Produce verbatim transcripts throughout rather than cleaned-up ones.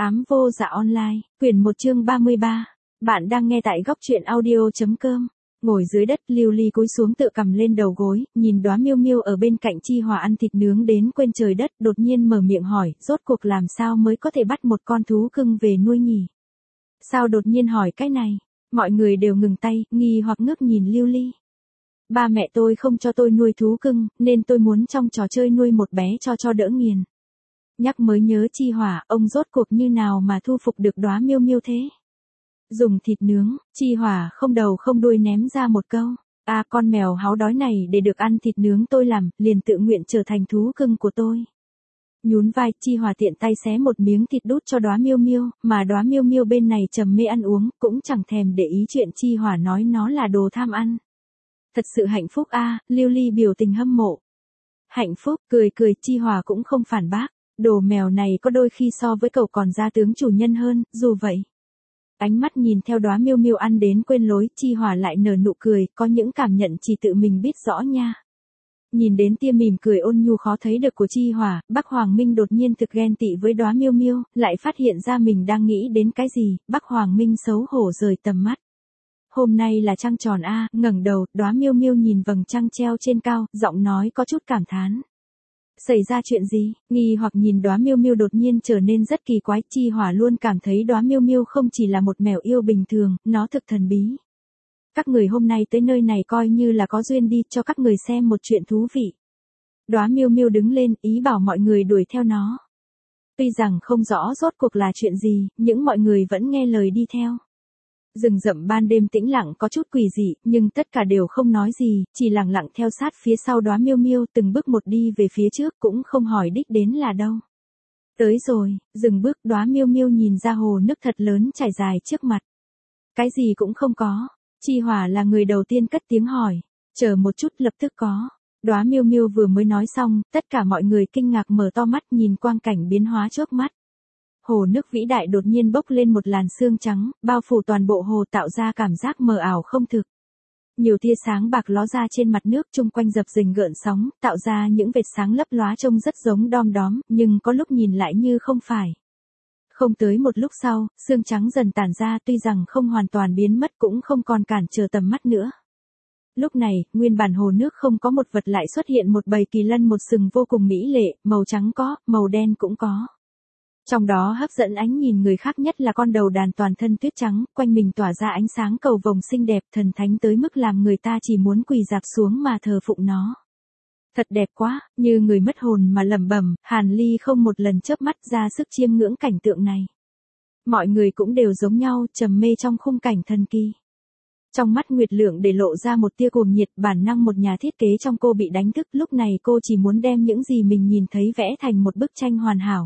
Ám vô dạ online, quyển một chương ba mươi ba. Bạn đang nghe tại góc truyện audio.com. Ngồi dưới đất, Lưu Ly cúi xuống tựa cầm lên đầu gối, nhìn đóa miêu miêu ở bên cạnh Chi Hòa ăn thịt nướng đến quên trời đất, đột nhiên mở miệng hỏi, rốt cuộc làm sao mới có thể bắt một con thú cưng về nuôi nhỉ? Sao đột nhiên hỏi cái này? Mọi người đều ngừng tay, nghi hoặc ngước nhìn Lưu Ly. Ba mẹ tôi không cho tôi nuôi thú cưng, nên tôi muốn trong trò chơi nuôi một bé cho cho đỡ nghiền. Nhắc mới nhớ Chi Hòa, ông rốt cuộc như nào mà thu phục được đóa miêu miêu thế? Dùng thịt nướng, Chi Hòa không đầu không đuôi ném ra một câu. À, con mèo háu đói này để được ăn thịt nướng tôi làm, liền tự nguyện trở thành thú cưng của tôi. Nhún vai, Chi Hòa tiện tay xé một miếng thịt đút cho đóa miêu miêu, mà đóa miêu miêu bên này trầm mê ăn uống, cũng chẳng thèm để ý chuyện Chi Hòa nói nó là đồ tham ăn. Thật sự hạnh phúc a, à, Lưu Ly biểu tình hâm mộ. Hạnh phúc, cười cười, Chi Hòa cũng không phản bác. Đồ mèo này có đôi khi so với cậu còn ra tướng chủ nhân hơn, dù vậy. Ánh mắt nhìn theo đóa miêu miêu ăn đến quên lối, Chi Hòa lại nở nụ cười, có những cảm nhận chỉ tự mình biết rõ nha. Nhìn đến tia mỉm cười ôn nhu khó thấy được của Chi Hòa, Bắc Hoàng Minh đột nhiên thực ghen tị với đóa miêu miêu, lại phát hiện ra mình đang nghĩ đến cái gì, Bắc Hoàng Minh xấu hổ rời tầm mắt. Hôm nay là trăng tròn a, ngẩng đầu, đóa miêu miêu nhìn vầng trăng treo trên cao, giọng nói có chút cảm thán. Xảy ra chuyện gì? Nghi hoặc nhìn đóa miêu miêu đột nhiên trở nên rất kỳ quái, Chi Hòa luôn cảm thấy đóa miêu miêu không chỉ là một mèo yêu bình thường, nó thực thần bí. Các người hôm nay tới nơi này coi như là có duyên đi, cho các người xem một chuyện thú vị. Đóa miêu miêu đứng lên, ý bảo mọi người đuổi theo nó. Tuy rằng không rõ rốt cuộc là chuyện gì, nhưng mọi người vẫn nghe lời đi theo. Rừng rậm ban đêm tĩnh lặng có chút quỷ dị, nhưng tất cả đều không nói gì, chỉ lặng lặng theo sát phía sau đóa miêu miêu, từng bước một đi về phía trước, cũng không hỏi đích đến là đâu. Tới rồi, dừng bước, đóa miêu miêu nhìn ra hồ nước thật lớn trải dài trước mặt. Cái gì cũng không có. Chi Hòa là người đầu tiên cất tiếng hỏi. Chờ một chút, lập tức có. Đóa miêu miêu vừa mới nói xong, tất cả mọi người kinh ngạc mở to mắt nhìn quang cảnh biến hóa trước mắt. Hồ nước vĩ đại đột nhiên bốc lên một làn sương trắng, bao phủ toàn bộ hồ tạo ra cảm giác mờ ảo không thực. Nhiều tia sáng bạc ló ra trên mặt nước chung quanh dập dềnh gợn sóng, tạo ra những vệt sáng lấp lóa trông rất giống đom đóm, nhưng có lúc nhìn lại như không phải. Không tới một lúc sau, sương trắng dần tản ra, tuy rằng không hoàn toàn biến mất cũng không còn cản trở tầm mắt nữa. Lúc này, nguyên bản hồ nước không có một vật lại xuất hiện một bầy kỳ lân một sừng vô cùng mỹ lệ, màu trắng có, màu đen cũng có. Trong đó hấp dẫn ánh nhìn người khác nhất là con đầu đàn toàn thân tuyết trắng, quanh mình tỏa ra ánh sáng cầu vồng xinh đẹp, thần thánh tới mức làm người ta chỉ muốn quỳ dạp xuống mà thờ phụng nó. Thật đẹp quá, như người mất hồn mà lẩm bẩm, Hàn Ly không một lần chớp mắt ra sức chiêm ngưỡng cảnh tượng này. Mọi người cũng đều giống nhau, trầm mê trong khung cảnh thần kỳ. Trong mắt Nguyệt Lượng để lộ ra một tia cuồng nhiệt, bản năng một nhà thiết kế trong cô bị đánh thức, lúc này cô chỉ muốn đem những gì mình nhìn thấy vẽ thành một bức tranh hoàn hảo.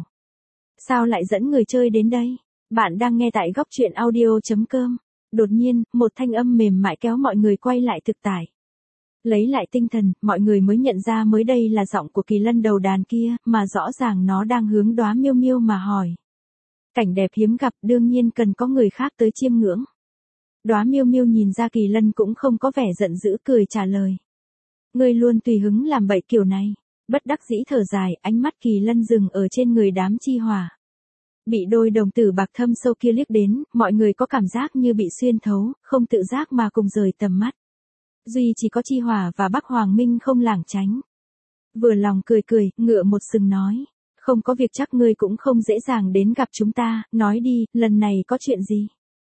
Sao lại dẫn người chơi đến đây? Bạn đang nghe tại góc truyện audio.com. Đột nhiên, một thanh âm mềm mại kéo mọi người quay lại thực tại. Lấy lại tinh thần, mọi người mới nhận ra mới đây là giọng của kỳ lân đầu đàn kia, mà rõ ràng nó đang hướng đóa miêu miêu mà hỏi. Cảnh đẹp hiếm gặp, đương nhiên cần có người khác tới chiêm ngưỡng. Đóa miêu miêu nhìn ra kỳ lân cũng không có vẻ giận dữ, cười trả lời. Ngươi luôn tùy hứng làm bậy kiểu này. Bất đắc dĩ thở dài, ánh mắt kỳ lân dừng ở trên người đám Chi Hòa. Bị đôi đồng tử bạc thâm sâu kia liếc đến, mọi người có cảm giác như bị xuyên thấu, không tự giác mà cùng rời tầm mắt. Duy chỉ có Chi Hòa và Bắc Hoàng Minh không lảng tránh. Vừa lòng cười cười, ngựa một sừng nói. Không có việc chắc ngươi cũng không dễ dàng đến gặp chúng ta, nói đi, lần này có chuyện gì?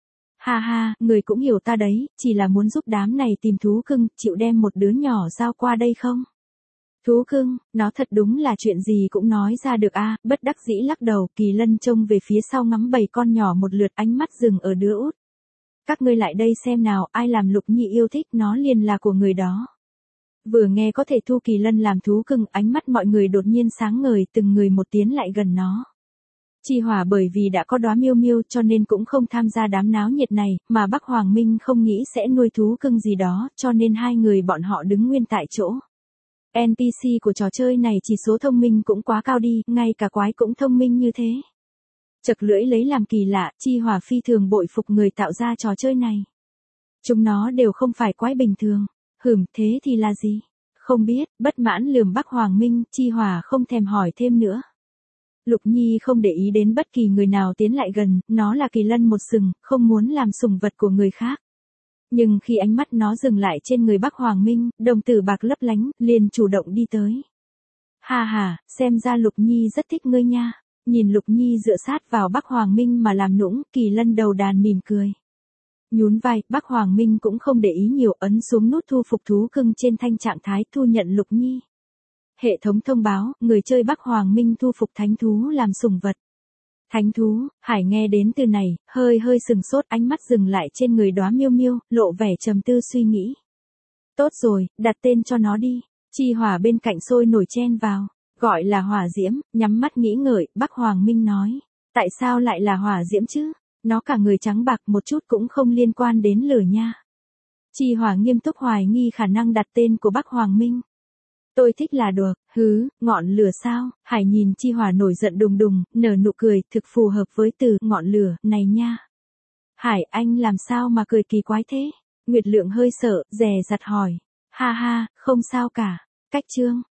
Ha ha, người cũng hiểu ta đấy, chỉ là muốn giúp đám này tìm thú cưng, chịu đem một đứa nhỏ giao qua đây không? Thú cưng, nó thật đúng là chuyện gì cũng nói ra được a, à, bất đắc dĩ lắc đầu, kỳ lân trông về phía sau ngắm bầy con nhỏ một lượt, ánh mắt dừng ở đứa út. Các ngươi lại đây xem nào, ai làm Lục Nhi yêu thích nó liền là của người đó. Vừa nghe có thể thu kỳ lân làm thú cưng, ánh mắt mọi người đột nhiên sáng ngời, từng người một tiến lại gần nó. Chi Hòa bởi vì đã có đóa miêu miêu cho nên cũng không tham gia đám náo nhiệt này, mà Bắc Hoàng Minh không nghĩ sẽ nuôi thú cưng gì đó, cho nên hai người bọn họ đứng nguyên tại chỗ. en pê xê của trò chơi này chỉ số thông minh cũng quá cao đi, ngay cả quái cũng thông minh như thế. Chật lưỡi lấy làm kỳ lạ, Chi Hòa phi thường bội phục người tạo ra trò chơi này. Chúng nó đều không phải quái bình thường. Hửm, thế thì là gì? Không biết, bất mãn lườm Bắc Hoàng Minh, Chi Hòa không thèm hỏi thêm nữa. Lục Nhi không để ý đến bất kỳ người nào tiến lại gần, nó là kỳ lân một sừng, không muốn làm sủng vật của người khác. Nhưng khi ánh mắt nó dừng lại trên người Bắc Hoàng Minh, đồng tử bạc lấp lánh, liền chủ động đi tới. Ha ha, xem ra Lục Nhi rất thích ngươi nha. Nhìn Lục Nhi dựa sát vào Bắc Hoàng Minh mà làm nũng, kỳ lân đầu đàn mỉm cười. Nhún vai, Bắc Hoàng Minh cũng không để ý nhiều, ấn xuống nút thu phục thú cưng trên thanh trạng thái thu nhận Lục Nhi. Hệ thống thông báo, người chơi Bắc Hoàng Minh thu phục thánh thú làm sủng vật. Thánh thú, Hải nghe đến từ này, hơi hơi sừng sốt, ánh mắt dừng lại trên người đóa miêu miêu, lộ vẻ trầm tư suy nghĩ. Tốt rồi, đặt tên cho nó đi. Chi Hỏa bên cạnh sôi nổi chen vào. Gọi là Hỏa Diễm, nhắm mắt nghĩ ngợi, Bắc Hoàng Minh nói. Tại sao lại là Hỏa Diễm chứ? Nó cả người trắng bạc một chút cũng không liên quan đến lửa nha. Chi Hỏa nghiêm túc hoài nghi khả năng đặt tên của Bắc Hoàng Minh. Tôi thích là được, hứ, ngọn lửa sao? Hải nhìn Chi Hỏa nổi giận đùng đùng, nở nụ cười, thực phù hợp với từ ngọn lửa này nha. Hải, anh làm sao mà cười kỳ quái thế? Nguyệt Lượng hơi sợ, dè dặt hỏi. Ha ha, không sao cả. Cách chương.